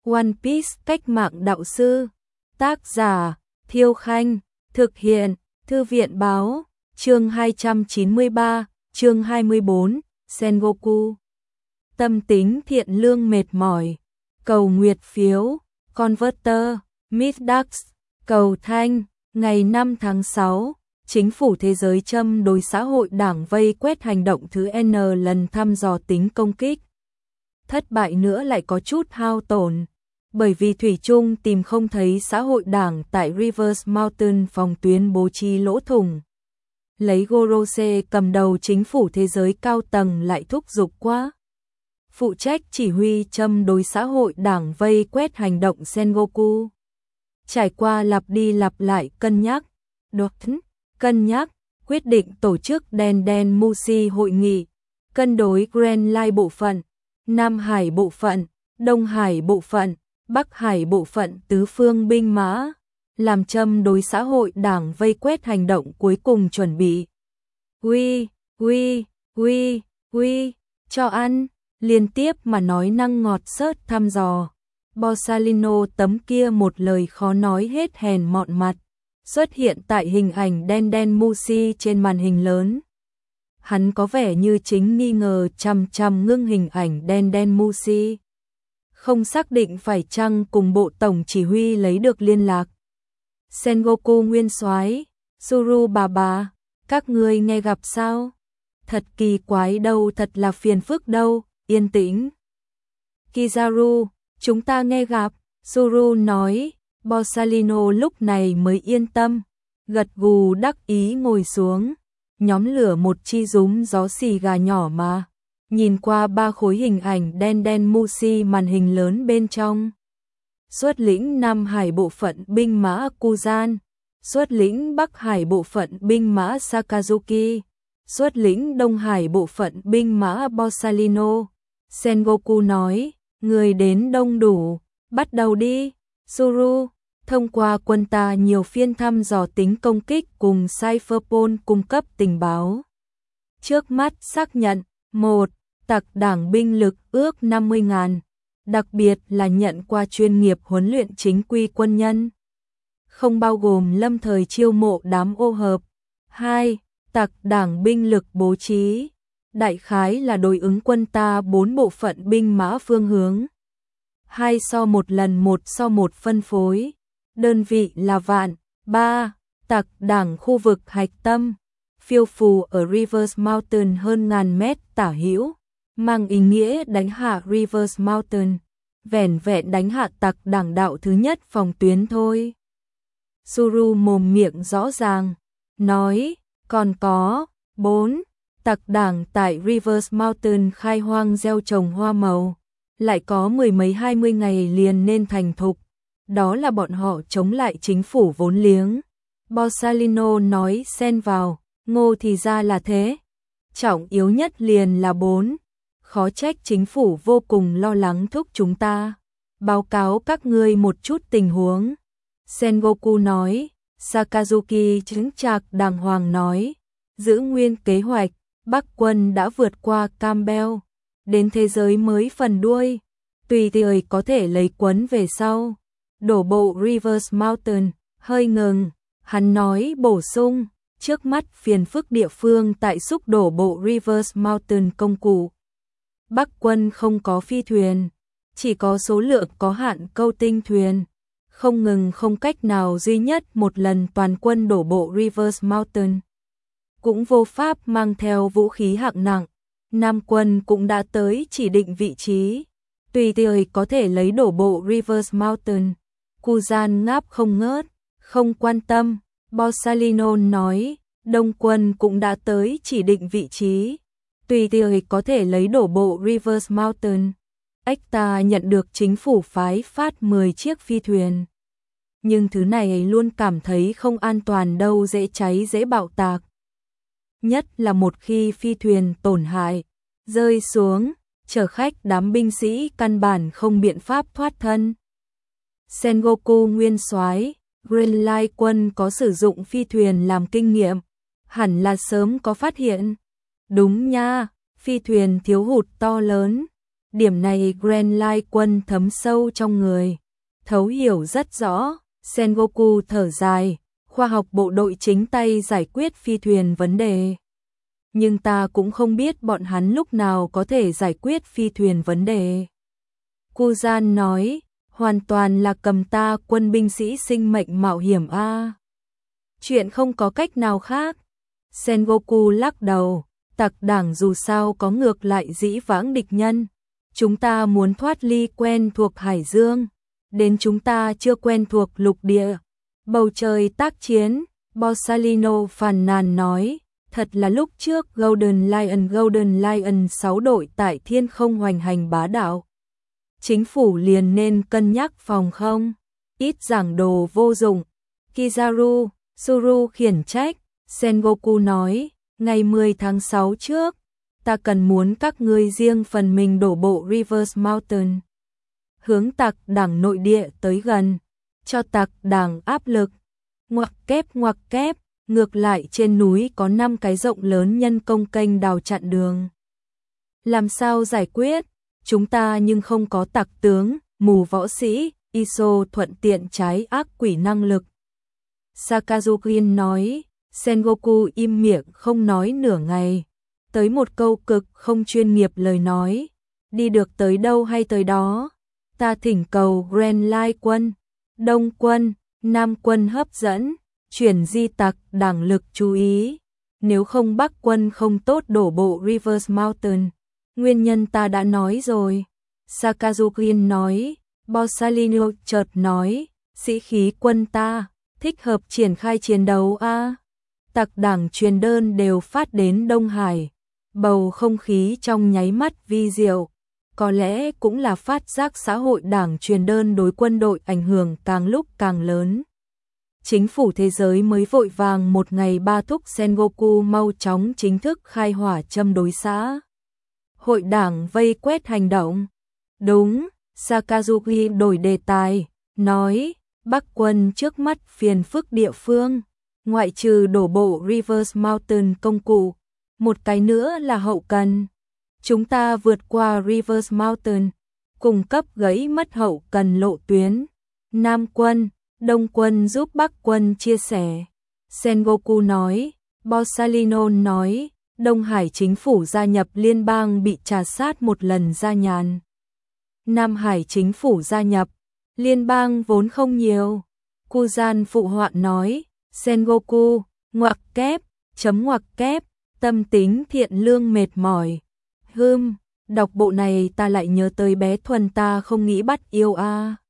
One Piece cách mạng đạo sư. Tác giả Thiêu Khanh. Thực hiện Thư viện báo. Chương 293, chương 24, Sengoku. Tâm tính thiện lương mệt mỏi. Cầu nguyệt phiếu. Converter. Middax. Cầu thanh. Ngày 5 tháng 6, Chính phủ thế giới châm đối xã hội đảng vây quét hành động thứ N lần thăm dò tính công kích. Thất bại nữa lại có chút hao tổn, bởi vì thủy chung tìm không thấy xã hội đảng tại Rivers Mountain phòng tuyến bố trí lỗ thủng. Lấy Gorose cầm đầu chính phủ thế giới cao tầng lại thúc giục quá. Phụ trách chỉ huy châm đối xã hội đảng vây quét hành động Sengoku. Trải qua lặp đi lặp lại cân nhắc, quyết định tổ chức Den Mushi hội nghị, cân đối Grand Line bộ phận, Nam Hải bộ phận, Đông Hải bộ phận, Bắc Hải bộ phận tứ phương binh mã, làm châm đối xã hội đảng vây quét hành động cuối cùng chuẩn bị. Cho ăn, liên tiếp mà nói năng ngọt xớt thăm dò. Borsalino tấm kia một lời khó nói hết hèn mọn mặt, xuất hiện tại hình ảnh Den Mushi trên màn hình lớn. Hắn có vẻ như chính nghi ngờ chằm ngưng hình ảnh Den Mushi. Không xác định phải chăng cùng bộ tổng chỉ huy lấy được liên lạc. Sengoku nguyên soái, Suru bà, các ngươi nghe gặp sao? Thật kỳ quái đâu, thật là phiền phức đâu, yên tĩnh. Kizaru, chúng ta nghe gặp, Suru nói. Borsalino lúc này mới yên tâm, gật gù đắc ý ngồi xuống, nhóm lửa một chi rúm gió xì gà nhỏ mà, nhìn qua ba khối hình ảnh Den Mushi màn hình lớn bên trong. Xuất lĩnh Nam Hải bộ phận binh mã Kuzan, xuất lĩnh Bắc Hải bộ phận binh mã Sakazuki, xuất lĩnh Đông Hải bộ phận binh mã Borsalino. Sengoku nói, người đến đông đủ, bắt đầu đi. Suru, thông qua quân ta nhiều phiên thăm dò tính công kích cùng Cypherpol cung cấp tình báo. Trước mắt xác nhận, 1. Tặc đảng binh lực ước 50.000, đặc biệt là nhận qua chuyên nghiệp huấn luyện chính quy quân nhân. Không bao gồm lâm thời chiêu mộ đám ô hợp. 2. Tặc đảng binh lực bố trí, đại khái là đối ứng quân ta 4 bộ phận binh mã phương hướng. 2:1 phân phối, đơn vị là vạn. 3. Tặc đảng khu vực hạch tâm, phiêu phù ở Rivers Mountain hơn 1000 mét tả hữu, mang ý nghĩa đánh hạ Rivers Mountain, vẻn vẹn đánh hạ tặc đảng đạo thứ nhất phòng tuyến thôi. Suru mồm miệng rõ ràng, nói, còn có 4. Tặc đảng tại Rivers Mountain khai hoang gieo trồng hoa màu, lại có 10 mấy 20 ngày liền nên thành thục, đó là bọn họ chống lại chính phủ vốn liếng. Borsalino nói xen vào, ngô thì ra là thế. Trọng yếu nhất liền là 4. Khó trách chính phủ vô cùng lo lắng thúc chúng ta. Báo cáo các ngươi một chút tình huống. Sengoku nói, Sakazuki chứng trạc đàng hoàng nói, giữ nguyên kế hoạch, Bắc quân đã vượt qua Campbell, đến thế giới mới phần đuôi, tùy thời có thể lấy quấn về sau. Đổ bộ Rivers Mountain, hơi ngừng, hắn nói bổ sung, trước mắt phiền phức địa phương tại xúc đổ bộ Rivers Mountain công cụ. Bắc quân không có phi thuyền, chỉ có số lượng có hạn câu tinh thuyền, không cách nào duy nhất một lần toàn quân đổ bộ Rivers Mountain. Cũng vô pháp mang theo vũ khí hạng nặng. Nam quân cũng đã tới chỉ định vị trí, tùy thời có thể lấy đổ bộ Rivers Mountain. Kuzan ngáp không ngớt, không quan tâm. Borsalino nói, Đông quân cũng đã tới chỉ định vị trí, tùy thời có thể lấy đổ bộ Rivers Mountain. Ekta nhận được chính phủ phái phát 10 chiếc phi thuyền, nhưng thứ này luôn cảm thấy không an toàn đâu, dễ cháy dễ bạo tạc. Nhất là một khi phi thuyền tổn hại, rơi xuống, chở khách đám binh sĩ căn bản không biện pháp thoát thân. Sengoku nguyên soái, Grand Line quân có sử dụng phi thuyền làm kinh nghiệm, hẳn là sớm có phát hiện. Đúng nha, phi thuyền thiếu hụt to lớn. Điểm này Grand Line Quân thấm sâu trong người, thấu hiểu rất rõ. Sengoku thở dài, khoa học bộ đội chính tay giải quyết phi thuyền vấn đề. Nhưng ta cũng không biết bọn hắn lúc nào có thể giải quyết phi thuyền vấn đề. Kuzan nói, hoàn toàn là cầm ta quân binh sĩ sinh mệnh mạo hiểm a. Chuyện không có cách nào khác. Sengoku lắc đầu, tặc đảng dù sao có ngược lại dĩ vãng địch nhân. Chúng ta muốn thoát ly quen thuộc Hải Dương, đến chúng ta chưa quen thuộc lục địa. Bầu trời tác chiến, Borsalino phàn nàn nói, thật là lúc trước Golden Lion 6 đội tại thiên không hoành hành bá đạo. Chính phủ liền nên cân nhắc phòng không, ít giảng đồ vô dụng. Kizaru, Suru khiển trách, Sengoku nói, ngày 10 tháng 6 trước, ta cần muốn các ngươi riêng phần mình đổ bộ Rivers Mountain. Hướng tặc đảng nội địa tới gần, cho tặc đảng áp lực. Ngoặc kép, ngược lại trên núi có 5 cái rộng lớn nhân công kênh đào chặn đường. Làm sao giải quyết? Chúng ta nhưng không có tặc tướng, mù võ sĩ, Iso thuận tiện trái ác quỷ năng lực. Sakazukin nói, Sengoku im miệng không nói nửa ngày. Tới một câu cực không chuyên nghiệp lời nói. Đi được tới đâu hay tới đó. Ta thỉnh cầu Grand Line Quân, Đông Quân, Nam Quân hấp dẫn, chuyển di tặc đảng lực chú ý. Nếu không Bắc Quân không tốt đổ bộ Rivers Mountain. Nguyên nhân ta đã nói rồi. Sakazukin nói, Borsalino chợt nói, sĩ khí quân ta, thích hợp triển khai chiến đấu a. Tặc đảng truyền đơn đều phát đến Đông Hải. Bầu không khí trong nháy mắt vi diệu. Có lẽ cũng là phát giác xã hội đảng truyền đơn đối quân đội ảnh hưởng càng lúc càng lớn. Chính phủ thế giới mới vội vàng một ngày ba thúc Sengoku mau chóng chính thức khai hỏa châm đối xã. Hội đảng vây quét hành động. Đúng, Sakazuki đổi đề tài, nói, Bắc quân trước mắt phiền phức địa phương, ngoại trừ đổ bộ Rivers Mountain công cụ, một cái nữa là hậu cần. Chúng ta vượt qua Rivers Mountain, cung cấp gãy mất hậu cần lộ tuyến. Nam quân, Đông quân giúp Bắc quân chia sẻ. Sengoku nói, Borsalino nói, Đông Hải chính phủ gia nhập liên bang bị trà sát một lần ra nhàn. Nam Hải chính phủ gia nhập, liên bang vốn không nhiều. Kuzan phụ họa nói, Sengoku, ngoặc kép, tâm tính thiện lương mệt mỏi. Đọc bộ này ta lại nhớ tới bé Thuần ta không nghĩ bắt yêu a.